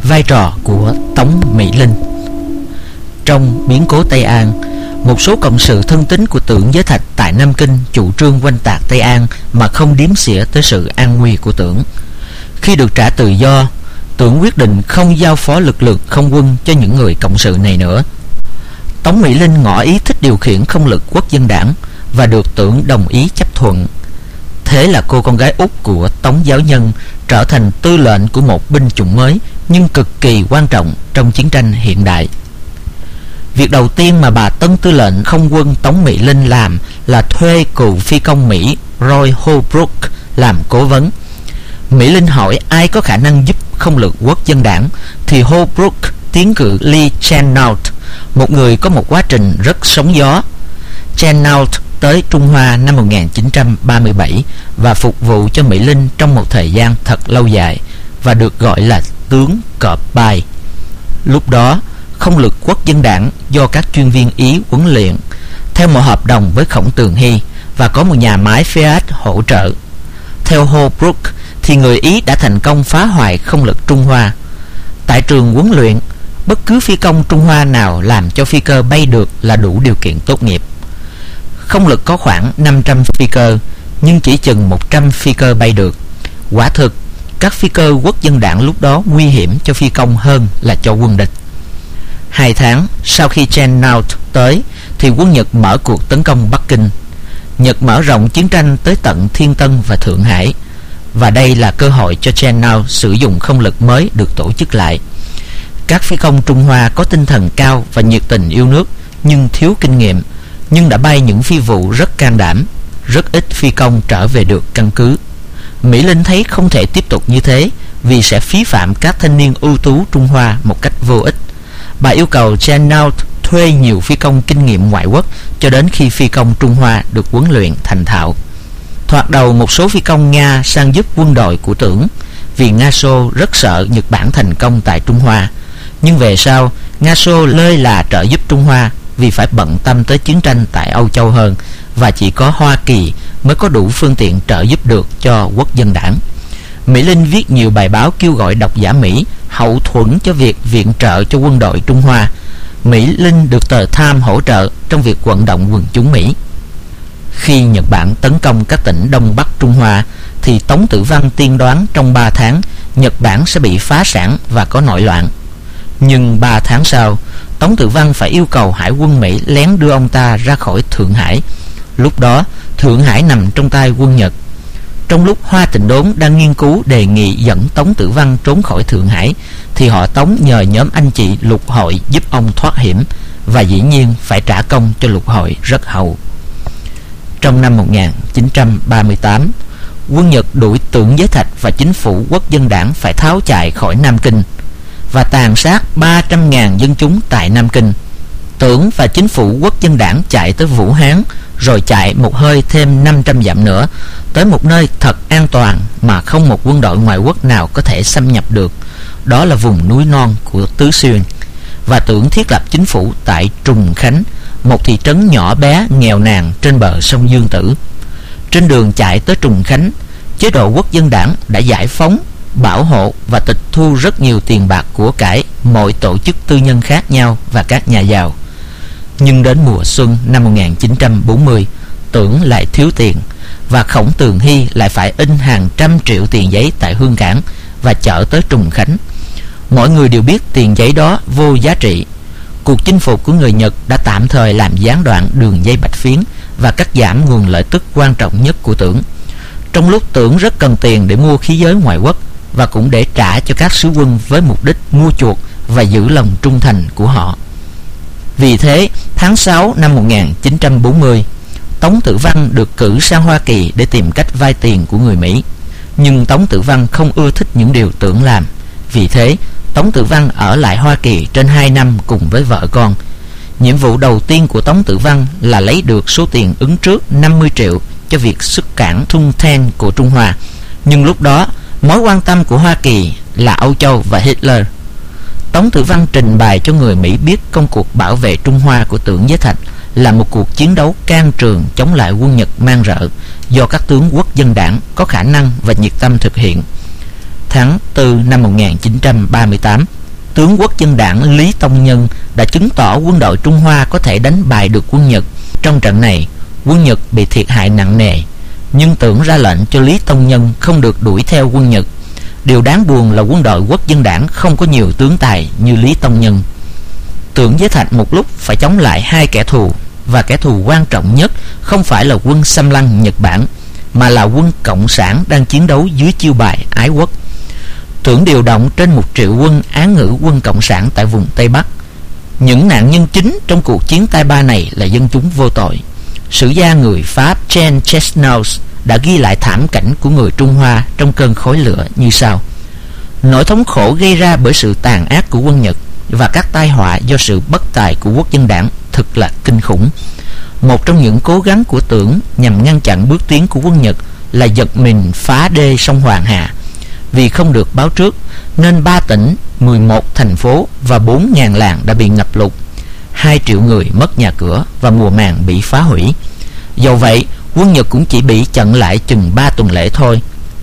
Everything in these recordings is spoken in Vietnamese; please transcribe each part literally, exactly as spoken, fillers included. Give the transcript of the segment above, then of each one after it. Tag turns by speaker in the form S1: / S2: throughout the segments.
S1: vai trò của Tống Mỹ Linh. Trong biến cố Tây An, một số cộng sự thân tín của Tưởng Giới Thạch tại Nam Kinh chủ trương oanh tạc Tây An mà không đếm xỉa tới sự an nguy của Tưởng. Khi được trả tự do, Tưởng quyết định không giao phó lực lượng không quân cho những người cộng sự này nữa. Tống Mỹ Linh ngỏ ý thích điều khiển không lực Quốc dân đảng và được Tưởng đồng ý chấp thuận. Thế là cô con gái út của Tống Giáo Nhân trở thành tư lệnh của một binh chủng mới nhưng cực kỳ quan trọng trong chiến tranh hiện đại. Việc đầu tiên mà bà tân tư lệnh không quân Tống Mỹ Linh làm là thuê cựu phi công Mỹ Roy Holbrook làm cố vấn. Mỹ Linh hỏi ai có khả năng giúp không lực Quốc dân đảng thì Holbrook tiến cử Lee Chennault, một người có một quá trình rất sóng gió. Chennault tới Trung Hoa năm một nghìn chín trăm ba mươi bảy và phục vụ cho Mỹ Linh trong một thời gian thật lâu dài và được gọi là tướng cọp bài. Lúc đó, không lực Quốc dân đảng do các chuyên viên Ý huấn luyện theo một hợp đồng với Khổng Tường Hy và có một nhà máy Fiat hỗ trợ. Theo Holbrook thì người Ý đã thành công phá hoại không lực Trung Hoa. Tại trường huấn luyện, bất cứ phi công Trung Hoa nào làm cho phi cơ bay được là đủ điều kiện tốt nghiệp. Không lực có khoảng năm trăm phi cơ, nhưng chỉ chừng một trăm phi cơ bay được. Quả thực, các phi cơ Quốc dân đảng lúc đó nguy hiểm cho phi công hơn là cho quân địch. Hai tháng sau khi Chennault tới, thì quân Nhật mở cuộc tấn công Bắc Kinh. Nhật mở rộng chiến tranh tới tận Thiên Tân và Thượng Hải, và đây là cơ hội cho Chennault sử dụng không lực mới được tổ chức lại. Các phi công Trung Hoa có tinh thần cao và nhiệt tình yêu nước, nhưng thiếu kinh nghiệm, nhưng đã bay những phi vụ rất can đảm. Rất ít phi công trở về được căn cứ. Mỹ Linh thấy không thể tiếp tục như thế vì sẽ phí phạm các thanh niên ưu tú Trung Hoa một cách vô ích. Bà yêu cầu Chennault thuê nhiều phi công kinh nghiệm ngoại quốc cho đến khi phi công Trung Hoa được huấn luyện thành thạo. Thoạt đầu một số phi công Nga sang giúp quân đội của Tưởng vì Nga Xô rất sợ Nhật Bản thành công tại Trung Hoa. Nhưng về sau, Nga Xô lơi là trợ giúp Trung Hoa vì phải bận tâm tới chiến tranh tại Âu Châu hơn, và chỉ có Hoa Kỳ mới có đủ phương tiện trợ giúp được cho Quốc dân đảng. Mỹ Linh viết nhiều bài báo kêu gọi độc giả Mỹ hậu thuẫn cho việc viện trợ cho quân đội Trung Hoa. Mỹ Linh được tờ Time hỗ trợ trong việc vận động quần chúng Mỹ. Khi Nhật Bản tấn công các tỉnh Đông Bắc Trung Hoa thì Tống Tử Văn tiên đoán trong ba tháng Nhật Bản sẽ bị phá sản và có nội loạn. Nhưng ba tháng sau, Tống Tử Văn phải yêu cầu hải quân Mỹ lén đưa ông ta ra khỏi Thượng Hải. Lúc đó, Thượng Hải nằm trong tay quân Nhật. Trong lúc Hoa Tịnh Đốn đang nghiên cứu đề nghị dẫn Tống Tử Văn trốn khỏi Thượng Hải, thì họ Tống nhờ nhóm anh chị Lục Hội giúp ông thoát hiểm, và dĩ nhiên phải trả công cho Lục Hội rất hậu. Trong năm một nghìn chín trăm ba mươi tám, quân Nhật đuổi Tưởng Giới Thạch và chính phủ Quốc dân đảng phải tháo chạy khỏi Nam Kinh và tàn sát ba trăm nghìn dân chúng tại Nam Kinh. Tưởng và chính phủ Quốc dân đảng chạy tới Vũ Hán, rồi chạy một hơi thêm năm trăm dặm nữa tới một nơi thật an toàn mà không một quân đội ngoại quốc nào có thể xâm nhập được. Đó là vùng núi non của Tứ Xuyên. Và Tưởng thiết lập chính phủ tại Trùng Khánh, một thị trấn nhỏ bé nghèo nàn trên bờ sông Dương Tử. Trên đường chạy tới Trùng Khánh, chế độ Quốc dân đảng đã giải phóng, bảo hộ và tịch thu rất nhiều tiền bạc của cải mọi tổ chức tư nhân khác nhau và các nhà giàu. Nhưng đến mùa xuân năm một nghìn chín trăm bốn mươi, Tưởng lại thiếu tiền, và Khổng Tường Hy lại phải in hàng trăm triệu tiền giấy tại Hương Cảng và chở tới Trùng Khánh. Mọi người đều biết tiền giấy đó vô giá trị. Cuộc chinh phục của người Nhật đã tạm thời làm gián đoạn đường dây bạch phiến và cắt giảm nguồn lợi tức quan trọng nhất của Tưởng. Trong lúc Tưởng rất cần tiền để mua khí giới ngoại quốc và cũng để trả cho các sứ quân với mục đích mua chuộc và giữ lòng trung thành của họ. Vì thế, tháng sáu năm một nghìn chín trăm bốn mươi, Tống Tử Văn được cử sang Hoa Kỳ để tìm cách vay tiền của người Mỹ. Nhưng Tống Tử Văn không ưa thích những điều Tưởng làm. Vì thế, Tống Tử Văn ở lại Hoa Kỳ trên hai năm cùng với vợ con. Nhiệm vụ đầu tiên của Tống Tử Văn là lấy được số tiền ứng trước năm mươi triệu cho việc xuất cảng Thung Then của Trung Hoa. Nhưng lúc đó, mối quan tâm của Hoa Kỳ là Âu Châu và Hitler. Tống Tử Văn trình bày cho người Mỹ biết công cuộc bảo vệ Trung Hoa của Tưởng Giới Thạch là một cuộc chiến đấu can trường chống lại quân Nhật man rợ do các tướng Quốc dân đảng có khả năng và nhiệt tâm thực hiện. Tháng tư năm một nghìn chín trăm ba mươi tám, tướng Quốc dân đảng Lý Tông Nhân đã chứng tỏ quân đội Trung Hoa có thể đánh bại được quân Nhật. Trong trận này, quân Nhật bị thiệt hại nặng nề, nhưng Tưởng ra lệnh cho Lý Tông Nhân không được đuổi theo quân Nhật. Điều đáng buồn là quân đội Quốc dân đảng không có nhiều tướng tài như Lý Tông Nhân. Tưởng với Thạch một lúc phải chống lại hai kẻ thù, và kẻ thù quan trọng nhất không phải là quân xâm lăng Nhật Bản, mà là quân Cộng sản đang chiến đấu dưới chiêu bài ái quốc. Tưởng điều động trên một triệu quân án ngữ quân Cộng sản tại vùng Tây Bắc. Những nạn nhân chính trong cuộc chiến tai ba này là dân chúng vô tội. Sử gia người Pháp Jean Chesneau đã ghi lại thảm cảnh của người Trung Hoa trong cơn khói lửa như sau: nỗi thống khổ gây ra bởi sự tàn ác của quân Nhật và các tai họa do sự bất tài của Quốc dân đảng thực là kinh khủng. Một trong những cố gắng của Tưởng nhằm ngăn chặn bước tiến của quân Nhật là giật mình phá đê sông Hoàng Hà. Vì không được báo trước nên ba tỉnh, mười một thành phố và bốn nghìn làng đã bị ngập lụt. Hai triệu người mất nhà cửa và mùa màng bị phá hủy. Dầu vậy, quân Nhật cũng chỉ bị chặn lại chừng ba tuần lễ thôi.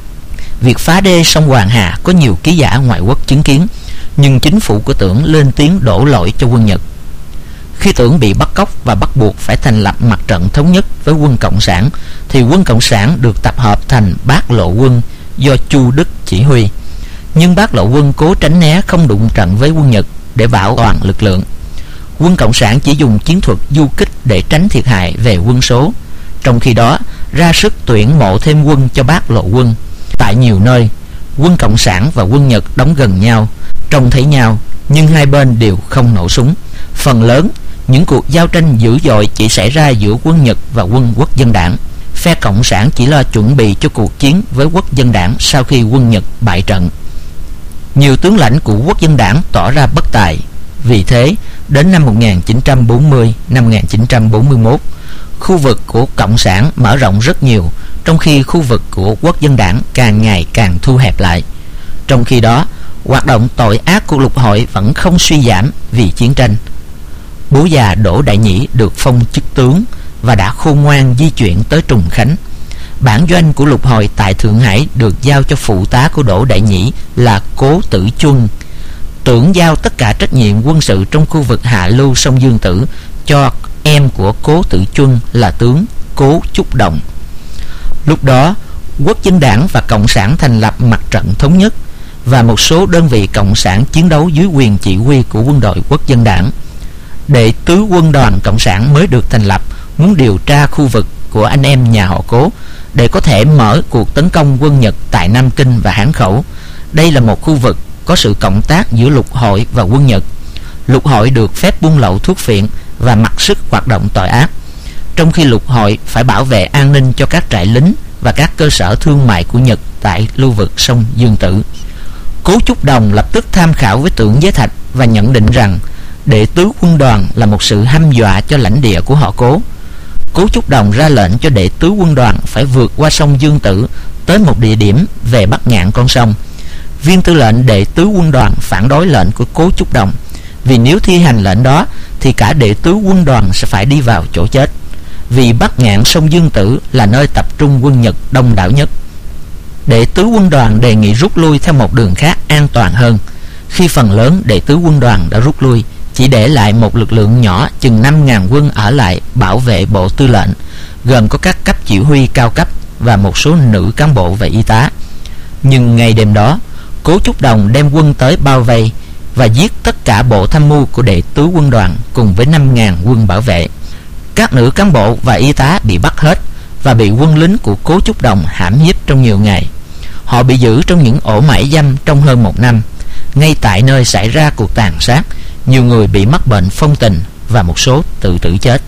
S1: Việc phá đê sông Hoàng Hà có nhiều ký giả ngoại quốc chứng kiến, nhưng chính phủ của Tưởng lên tiếng đổ lỗi cho quân Nhật. Khi Tưởng bị bắt cóc và bắt buộc phải thành lập mặt trận thống nhất với quân Cộng sản, thì quân Cộng sản được tập hợp thành Bát Lộ quân do Chu Đức chỉ huy. Nhưng Bát Lộ quân cố tránh né không đụng trận với quân Nhật để bảo toàn lực lượng. Quân Cộng sản chỉ dùng chiến thuật du kích để tránh thiệt hại về quân số, trong khi đó ra sức tuyển mộ thêm quân cho Bát Lộ quân. Tại nhiều nơi, quân Cộng sản và quân Nhật đóng gần nhau, trông thấy nhau, nhưng hai bên đều không nổ súng. Phần lớn, những cuộc giao tranh dữ dội chỉ xảy ra giữa quân Nhật và quân Quốc dân đảng. Phe Cộng sản chỉ lo chuẩn bị cho cuộc chiến với Quốc dân đảng sau khi quân Nhật bại trận. Nhiều tướng lãnh của Quốc dân đảng tỏ ra bất tài. Vì thế, đến năm một nghìn chín trăm bốn mươi, năm một nghìn chín trăm bốn mươi mốt, khu vực của Cộng sản mở rộng rất nhiều, trong khi khu vực của Quốc dân đảng càng ngày càng thu hẹp lại. Trong khi đó, hoạt động tội ác của lục hội vẫn không suy giảm vì chiến tranh. Bố già Đỗ Đại Nhĩ được phong chức tướng và đã khôn ngoan di chuyển tới Trùng Khánh. Bản doanh của lục hội tại Thượng Hải được giao cho phụ tá của Đỗ Đại Nhĩ là Cố Tử Chuân. Tưởng giao tất cả trách nhiệm quân sự trong khu vực hạ lưu sông Dương Tử cho em của Cố Tử Chuân là tướng Cố Chúc Đồng. Lúc đó, Quốc dân đảng và Cộng sản thành lập mặt trận thống nhất, và một số đơn vị Cộng sản chiến đấu dưới quyền chỉ huy của quân đội Quốc dân đảng. Đệ tứ quân đoàn Cộng sản mới được thành lập muốn điều tra khu vực của anh em nhà họ Cố để có thể mở cuộc tấn công quân Nhật tại Nam Kinh và Hán Khẩu. Đây là một khu vực có sự cộng tác giữa lục hội và quân Nhật. Lục hội được phép buôn lậu thuốc phiện và mặc sức hoạt động tội ác, trong khi lục hội phải bảo vệ an ninh cho các trại lính và các cơ sở thương mại của Nhật tại lưu vực sông Dương Tử. Cố Chúc Đồng lập tức tham khảo với Tưởng Giới Thạch và nhận định rằng đệ tứ quân đoàn là một sự hăm dọa cho lãnh địa của họ Cố. Cố Chúc Đồng ra lệnh cho đệ tứ quân đoàn phải vượt qua sông Dương Tử tới một địa điểm về bắc ngạn con sông. Viên tư lệnh đệ tứ quân đoàn phản đối lệnh của Cố Chúc Đồng, vì nếu thi hành lệnh đó thì cả đệ tứ quân đoàn sẽ phải đi vào chỗ chết, vì bắc ngạn sông Dương Tử là nơi tập trung quân Nhật đông đảo nhất. Đệ tứ quân đoàn đề nghị rút lui theo một đường khác an toàn hơn. Khi phần lớn đệ tứ quân đoàn đã rút lui, chỉ để lại một lực lượng nhỏ chừng năm nghìn quân ở lại bảo vệ bộ tư lệnh, gồm có các cấp chỉ huy cao cấp và một số nữ cán bộ và y tá. Nhưng ngày đêm đó, Cố Chúc Đồng đem quân tới bao vây và giết tất cả bộ tham mưu của đệ tứ quân đoàn cùng với năm nghìn quân bảo vệ. Các nữ cán bộ và y tá bị bắt hết và bị quân lính của Cố Chúc Đồng hãm hiếp trong nhiều ngày. Họ bị giữ trong những ổ mãi dâm trong hơn một năm. Ngay tại nơi xảy ra cuộc tàn sát, nhiều người bị mắc bệnh phong tình và một số tự tử chết.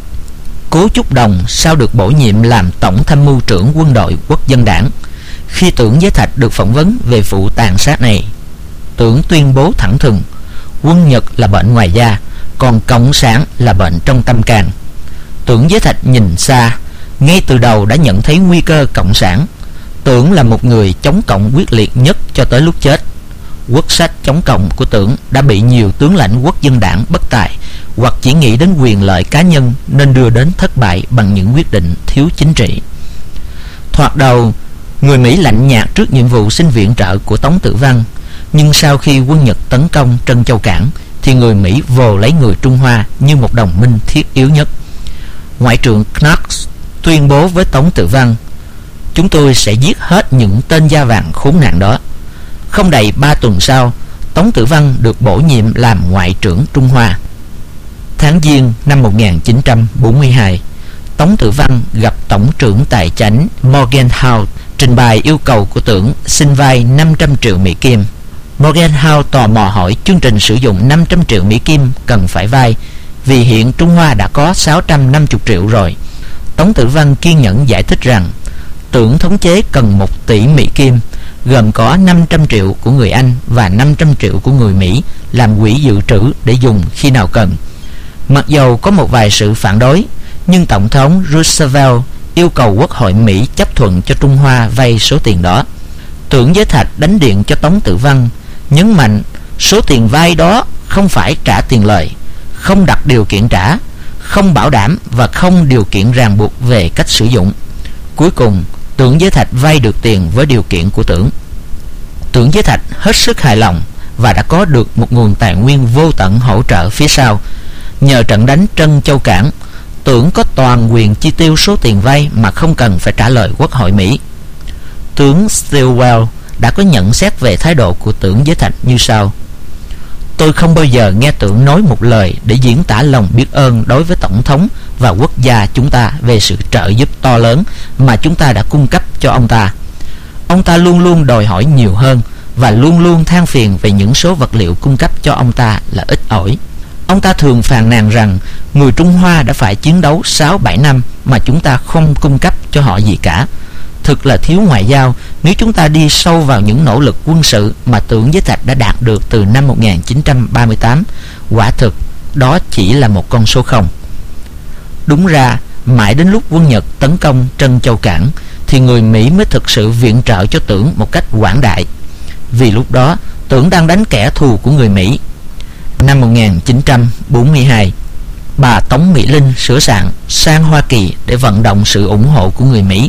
S1: Cố Chúc Đồng sau được bổ nhiệm làm tổng tham mưu trưởng quân đội Quốc dân đảng. Khi Tưởng Giới Thạch được phỏng vấn về vụ tàn sát này, Tưởng tuyên bố thẳng thừng: quân Nhật là bệnh ngoài da, còn Cộng sản là bệnh trong tâm can. Tưởng Giới Thạch nhìn xa, ngay từ đầu đã nhận thấy nguy cơ Cộng sản. Tưởng là một người chống cộng quyết liệt nhất cho tới lúc chết. Quốc sách chống cộng của Tưởng đã bị nhiều tướng lãnh Quốc dân đảng bất tài hoặc chỉ nghĩ đến quyền lợi cá nhân nên đưa đến thất bại bằng những quyết định thiếu chính trị. Thoạt đầu, người Mỹ lạnh nhạt trước nhiệm vụ xin viện trợ của Tống Tử Văn, Nhưng sau khi quân Nhật tấn công Trân Châu Cảng thì người Mỹ vồ lấy người Trung Hoa như một đồng minh thiết yếu nhất. Ngoại trưởng Knox tuyên bố với Tống Tử Văn: "Chúng tôi sẽ giết hết những tên da vàng khốn nạn đó." Không đầy ba tuần sau, Tống Tử Văn được bổ nhiệm làm Ngoại trưởng Trung Hoa. Tháng Giêng năm một nghìn chín trăm bốn mươi hai, Tống Tử Văn gặp Tổng trưởng Tài chánh Morgenthau, trình bày yêu cầu của Tưởng xin vay năm trăm triệu Mỹ Kim. Morgenthau tò mò hỏi chương trình sử dụng năm trăm triệu Mỹ Kim cần phải vay, vì hiện Trung Hoa đã có sáu trăm năm mươi triệu rồi. Tống Tử Văn kiên nhẫn giải thích rằng Tưởng thống chế cần một tỷ Mỹ Kim, gồm có năm trăm triệu của người Anh và năm trăm triệu của người Mỹ làm quỹ dự trữ để dùng khi nào cần. Mặc dầu có một vài sự phản đối, nhưng Tổng thống Roosevelt yêu cầu Quốc hội Mỹ chấp thuận cho Trung Hoa vay số tiền đó. Tưởng Giới Thạch đánh điện cho Tống Tử Văn, nhấn mạnh số tiền vay đó không phải trả tiền lời, không đặt điều kiện trả, không bảo đảm và không điều kiện ràng buộc về cách sử dụng. Cuối cùng, Tưởng Giới Thạch vay được tiền với điều kiện của Tưởng. Tưởng Giới Thạch hết sức hài lòng và đã có được một nguồn tài nguyên vô tận hỗ trợ phía sau. Nhờ trận đánh Trân Châu Cảng, Tưởng có toàn quyền chi tiêu số tiền vay mà không cần phải trả lời Quốc hội Mỹ. Tướng Stilwell đã có nhận xét về thái độ của Tưởng Giới Thạch như sau: "Tôi không bao giờ nghe Tưởng nói một lời để diễn tả lòng biết ơn đối với Tổng thống và quốc gia chúng ta về sự trợ giúp to lớn mà chúng ta đã cung cấp cho ông ta. Ông ta luôn luôn đòi hỏi nhiều hơn và luôn luôn than phiền về những số vật liệu cung cấp cho ông ta là ít ỏi. Ông ta thường phàn nàn rằng người Trung Hoa đã phải chiến đấu sáu bảy năm mà chúng ta không cung cấp cho họ gì cả. Thực là thiếu ngoại giao nếu chúng ta đi sâu vào những nỗ lực quân sự mà Tưởng Giới Thạch đã đạt được từ năm một nghìn chín trăm ba mươi tám. Quả thực, đó chỉ là một con số không." Đúng ra, mãi đến lúc quân Nhật tấn công Trân Châu Cảng thì người Mỹ mới thực sự viện trợ cho Tưởng một cách quảng đại. Vì lúc đó, Tưởng đang đánh kẻ thù của người Mỹ. Năm một nghìn chín trăm bốn mươi hai, bà Tống Mỹ Linh sửa soạn sang Hoa Kỳ để vận động sự ủng hộ của người Mỹ.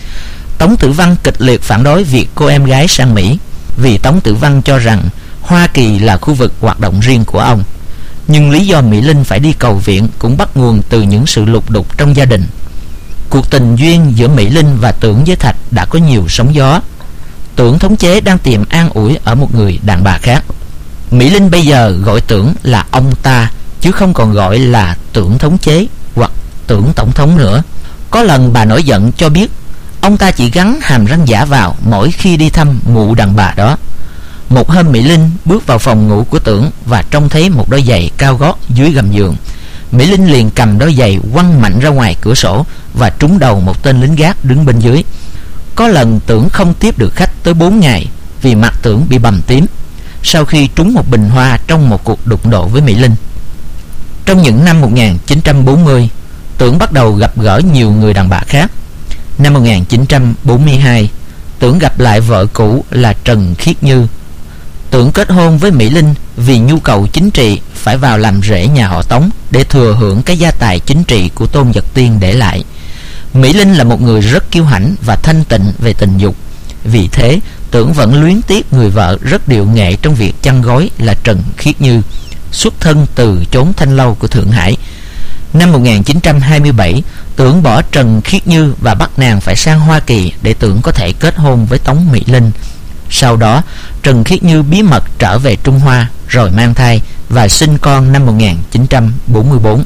S1: Tống Tử Văn kịch liệt phản đối việc cô em gái sang Mỹ, vì Tống Tử Văn cho rằng Hoa Kỳ là khu vực hoạt động riêng của ông. Nhưng lý do Mỹ Linh phải đi cầu viện cũng bắt nguồn từ những sự lục đục trong gia đình. Cuộc tình duyên giữa Mỹ Linh và Tưởng Giới Thạch đã có nhiều sóng gió. Tưởng thống chế đang tìm an ủi ở một người đàn bà khác. Mỹ Linh bây giờ gọi Tưởng là ông ta, chứ không còn gọi là Tưởng thống chế hoặc Tưởng tổng thống nữa. Có lần bà nổi giận cho biết ông ta chỉ gắn hàm răng giả vào mỗi khi đi thăm mụ đàn bà đó. Một hôm Mỹ Linh bước vào phòng ngủ của Tưởng và trông thấy một đôi giày cao gót dưới gầm giường. Mỹ Linh liền cầm đôi giày quăng mạnh ra ngoài cửa sổ và trúng đầu một tên lính gác đứng bên dưới. Có lần Tưởng không tiếp được khách tới bốn ngày vì mặt Tưởng bị bầm tím sau khi trúng một bình hoa trong một cuộc đụng độ với Mỹ Linh. Trong những năm một nghìn chín trăm bốn mươi, Tưởng bắt đầu gặp gỡ nhiều người đàn bà khác. Năm một nghìn chín trăm bốn mươi hai, Tưởng gặp lại vợ cũ là Trần Khiết Như. Tưởng kết hôn với Mỹ Linh vì nhu cầu chính trị phải vào làm rể nhà họ Tống để thừa hưởng cái gia tài chính trị của Tôn Vật Tiên để lại. Mỹ Linh là một người rất kiêu hãnh và thanh tịnh về tình dục. Vì thế, Tưởng vẫn luyến tiếc người vợ rất điệu nghệ trong việc chăn gối là Trần Khiết Như, xuất thân từ chốn thanh lâu của Thượng Hải. Năm một nghìn chín trăm hai mươi bảy, Tưởng bỏ Trần Khiết Như và bắt nàng phải sang Hoa Kỳ để Tưởng có thể kết hôn với Tống Mỹ Linh. Sau đó, Trần Khiết Như bí mật trở về Trung Hoa rồi mang thai và sinh con năm một nghìn chín trăm bốn mươi tư.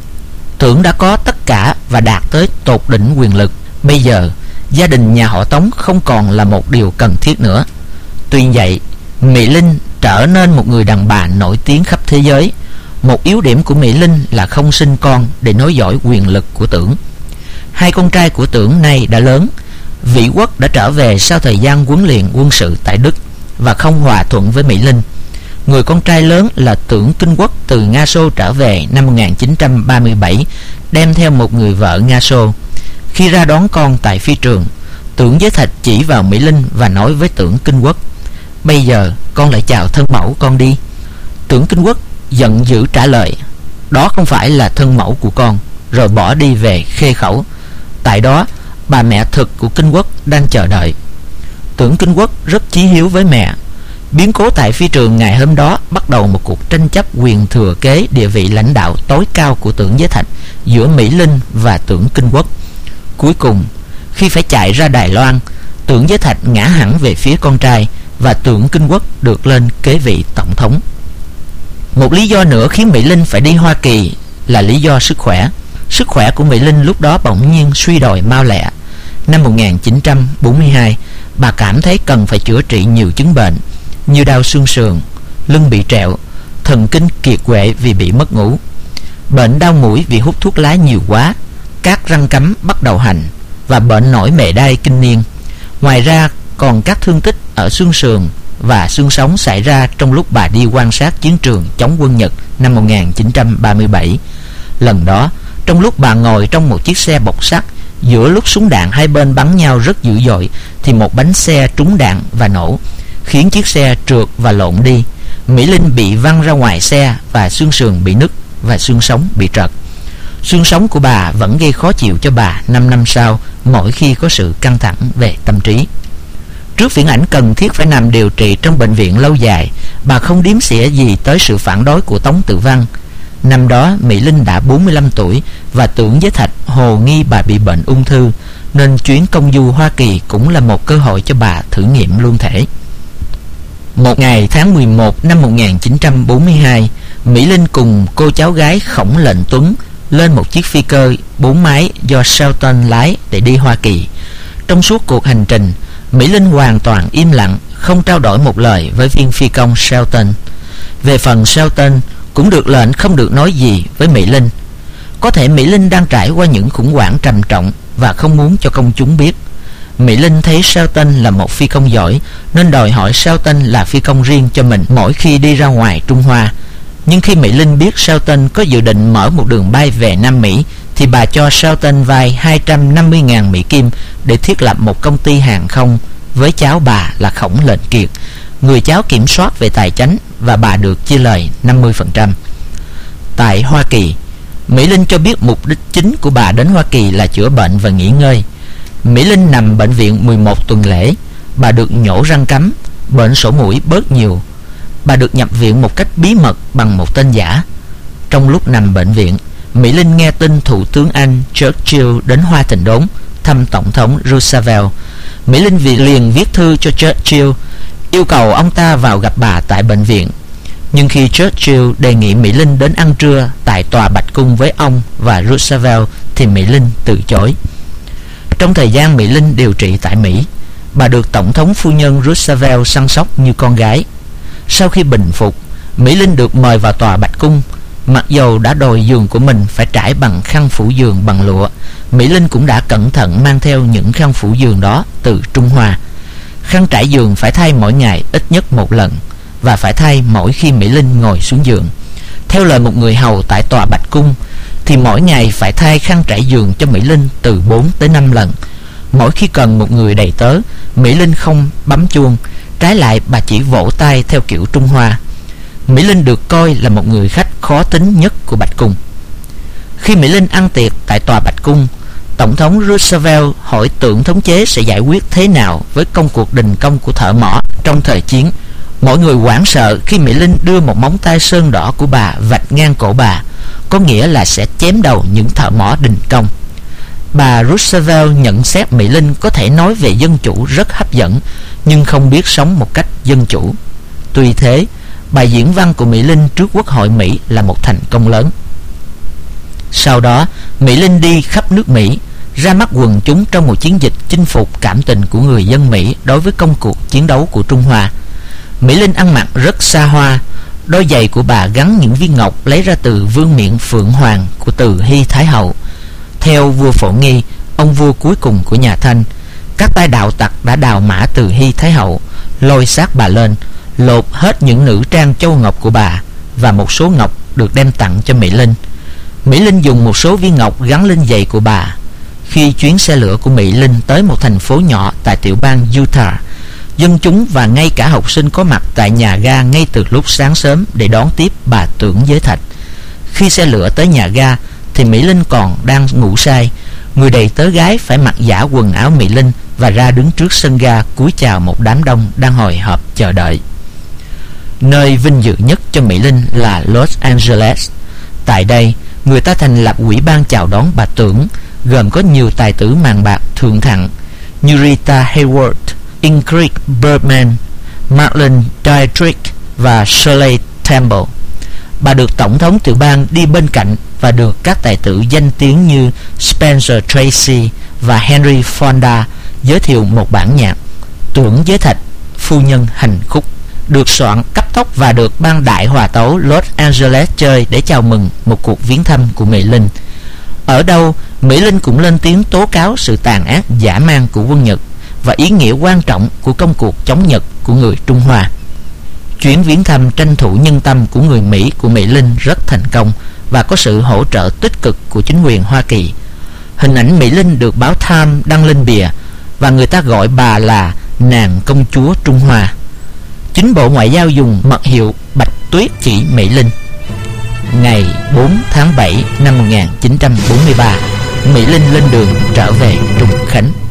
S1: Tưởng đã có tất cả và đạt tới tột đỉnh quyền lực. Bây giờ, gia đình nhà họ Tống không còn là một điều cần thiết nữa. Tuy vậy, Mỹ Linh trở nên một người đàn bà nổi tiếng khắp thế giới. Một yếu điểm của Mỹ Linh là không sinh con để nối dõi quyền lực của Tưởng. Hai con trai của Tưởng nay đã lớn. Vĩ Quốc đã trở về sau thời gian huấn luyện quân sự tại Đức và không hòa thuận với Mỹ Linh. Người con trai lớn là Tưởng Kinh Quốc từ Nga Xô trở về năm một nghìn chín trăm ba mươi bảy, đem theo một người vợ Nga Xô. Khi ra đón con tại phi trường, Tưởng Giới Thạch chỉ vào Mỹ Linh và nói với Tưởng Kinh Quốc: "Bây giờ con lại chào thân mẫu con đi." Tưởng Kinh Quốc giận dữ trả lời: "Đó không phải là thân mẫu của con", rồi bỏ đi về Khê Khẩu. Tại đó, bà mẹ thực của Kinh Quốc đang chờ đợi. Tưởng Kinh Quốc rất chí hiếu với mẹ. Biến cố tại phi trường ngày hôm đó bắt đầu một cuộc tranh chấp quyền thừa kế địa vị lãnh đạo tối cao của Tưởng Giới Thạch giữa Mỹ Linh và Tưởng Kinh Quốc. Cuối cùng, khi phải chạy ra Đài Loan, Tưởng Giới Thạch ngã hẳn về phía con trai và Tưởng Kinh Quốc được lên kế vị tổng thống. Một lý do nữa khiến Mỹ Linh phải đi Hoa Kỳ là lý do sức khỏe. Sức khỏe của Mỹ Linh lúc đó bỗng nhiên suy đồi mau lẹ. Năm một nghìn chín trăm bốn mươi hai, bà cảm thấy cần phải chữa trị nhiều chứng bệnh như đau xương sườn, lưng bị trẹo, thần kinh kiệt quệ vì bị mất ngủ, bệnh đau mũi vì hút thuốc lá nhiều quá, các răng cắm bắt đầu hành và bệnh nổi mề đay kinh niên. Ngoài ra còn các thương tích ở xương sườn và xương sống xảy ra trong lúc bà đi quan sát chiến trường chống quân Nhật năm một nghìn chín trăm ba mươi bảy. Lần đó, trong lúc bà ngồi trong một chiếc xe bọc sắt, giữa lúc súng đạn hai bên bắn nhau rất dữ dội, thì một bánh xe trúng đạn và nổ, khiến chiếc xe trượt và lộn đi. Mỹ Linh bị văng ra ngoài xe và xương sườn bị nứt và xương sống bị trật. Xương sống của bà vẫn gây khó chịu cho bà năm năm sau mỗi khi có sự căng thẳng về tâm trí. Trước viễn ảnh cần thiết phải nằm điều trị trong bệnh viện lâu dài, bà không đếm xỉa gì tới sự phản đối của Tống Tự Văn. Năm đó Mỹ Linh đã bốn mươi lăm tuổi và Tưởng Giới Thạch hồ nghi bà bị bệnh ung thư, nên chuyến công du Hoa Kỳ cũng là một cơ hội cho bà thử nghiệm luân thể. Một ngày tháng mười một năm một nghìn chín trăm bốn mươi hai, Mỹ Linh cùng cô cháu gái Khổng Lệnh Tuấn lên một chiếc phi cơ bốn máy do Shelton lái để đi Hoa Kỳ. Trong suốt cuộc hành trình, Mỹ Linh hoàn toàn im lặng, không trao đổi một lời với viên phi công Shelton. Về phần Shelton cũng được lệnh không được nói gì với Mỹ Linh. Có thể Mỹ Linh đang trải qua những khủng hoảng trầm trọng và không muốn cho công chúng biết. Mỹ Linh thấy Shelton là một phi công giỏi nên đòi hỏi Shelton là phi công riêng cho mình mỗi khi đi ra ngoài Trung Hoa. Nhưng khi Mỹ Linh biết Shelton có dự định mở một đường bay về Nam Mỹ, thì bà cho Shelton vay hai trăm năm mươi nghìn Mỹ Kim để thiết lập một công ty hàng không với cháu bà là Khổng Lệnh Kiệt, người cháu kiểm soát về tài chánh, và bà được chia lời năm mươi phần trăm. Tại Hoa Kỳ, Mỹ Linh cho biết mục đích chính của bà đến Hoa Kỳ là chữa bệnh và nghỉ ngơi. Mỹ Linh nằm bệnh viện mười một tuần lễ. Bà được nhổ răng cắm, bệnh sổ mũi bớt nhiều. Bà được nhập viện một cách bí mật bằng một tên giả. Trong lúc nằm bệnh viện, Mỹ Linh nghe tin Thủ tướng Anh Churchill đến Hoa Thịnh Đốn thăm Tổng thống Roosevelt. Mỹ Linh vì liền viết thư cho Churchill yêu cầu ông ta vào gặp bà tại bệnh viện. Nhưng khi Churchill đề nghị Mỹ Linh đến ăn trưa tại tòa Bạch Cung với ông và Roosevelt thì Mỹ Linh từ chối. Trong thời gian Mỹ Linh điều trị tại Mỹ, bà được Tổng thống phu nhân Roosevelt săn sóc như con gái. Sau khi bình phục, Mỹ Linh được mời vào tòa Bạch Cung. Mặc dầu đã đòi giường của mình phải trải bằng khăn phủ giường bằng lụa, Mỹ Linh cũng đã cẩn thận mang theo những khăn phủ giường đó từ Trung Hoa. Khăn trải giường phải thay mỗi ngày ít nhất một lần, và phải thay mỗi khi Mỹ Linh ngồi xuống giường. Theo lời một người hầu tại tòa Bạch Cung, thì mỗi ngày phải thay khăn trải giường cho Mỹ Linh từ bốn tới năm lần. Mỗi khi cần một người đầy tớ, Mỹ Linh không bấm chuông, trái lại bà chỉ vỗ tay theo kiểu Trung Hoa. Mỹ Linh được coi là một người khách khó tính nhất của Bạch Cung. Khi Mỹ Linh ăn tiệc tại tòa Bạch Cung, Tổng thống Roosevelt hỏi Tưởng thống chế sẽ giải quyết thế nào với công cuộc đình công của thợ mỏ trong thời chiến. Mọi người hoảng sợ khi Mỹ Linh đưa một móng tay sơn đỏ của bà vạch ngang cổ bà, có nghĩa là sẽ chém đầu những thợ mỏ đình công. Bà Roosevelt nhận xét Mỹ Linh có thể nói về dân chủ rất hấp dẫn, nhưng không biết sống một cách dân chủ. Tuy thế, bài diễn văn của Mỹ Linh trước Quốc hội Mỹ là một thành công lớn. Sau đó, Mỹ Linh đi khắp nước Mỹ, ra mắt quần chúng trong một chiến dịch chinh phục cảm tình của người dân Mỹ đối với công cuộc chiến đấu của Trung Hoa. Mỹ Linh ăn mặc rất xa hoa. Đôi giày của bà gắn những viên ngọc lấy ra từ vương miện Phượng Hoàng của Từ Hy Thái Hậu. Theo vua Phổ Nghi, ông vua cuối cùng của nhà Thanh, các tay đạo tặc đã đào mã Từ Hy Thái Hậu, lôi xác bà lên, lột hết những nữ trang châu ngọc của bà, và một số ngọc được đem tặng cho Mỹ Linh. Mỹ Linh dùng một số viên ngọc gắn lên giày của bà. Khi chuyến xe lửa của Mỹ Linh tới một thành phố nhỏ tại tiểu bang Utah, dân chúng và ngay cả học sinh có mặt tại nhà ga ngay từ lúc sáng sớm để đón tiếp bà Tưởng Giới Thạch. Khi xe lửa tới nhà ga thì Mỹ Linh còn đang ngủ say. Người đầy tớ gái phải mặc giả quần áo Mỹ Linh và ra đứng trước sân ga cúi chào một đám đông đang hồi hộp chờ đợi. Nơi vinh dự nhất cho Mỹ Linh là Los Angeles. Tại đây, người ta thành lập ủy ban chào đón bà Tưởng, gồm có nhiều tài tử màn bạc thượng thặng như Rita Hayworth, Ingrid Bergman, Marlene Dietrich và Shirley Temple. Bà được Tổng thống tiểu bang đi bên cạnh và được các tài tử danh tiếng như Spencer Tracy và Henry Fonda giới thiệu một bản nhạc Tưởng Giới Thạch, Phu Nhân Hành Khúc, được soạn cấp tốc và được ban đại hòa tấu Los Angeles chơi để chào mừng một cuộc viếng thăm của Mỹ Linh. Ở đâu, Mỹ Linh cũng lên tiếng tố cáo sự tàn ác dã man của quân Nhật và ý nghĩa quan trọng của công cuộc chống Nhật của người Trung Hoa. Chuyến viếng thăm tranh thủ nhân tâm của người Mỹ của Mỹ Linh rất thành công và có sự hỗ trợ tích cực của chính quyền Hoa Kỳ. Hình ảnh Mỹ Linh được báo Time đăng lên bìa và người ta gọi bà là nàng công chúa Trung Hoa. Chính Bộ Ngoại giao dùng mật hiệu Bạch Tuyết chỉ Mỹ Linh. Ngày bốn tháng bảy năm một nghìn chín trăm bốn mươi ba, Mỹ Linh lên đường trở về Trùng Khánh.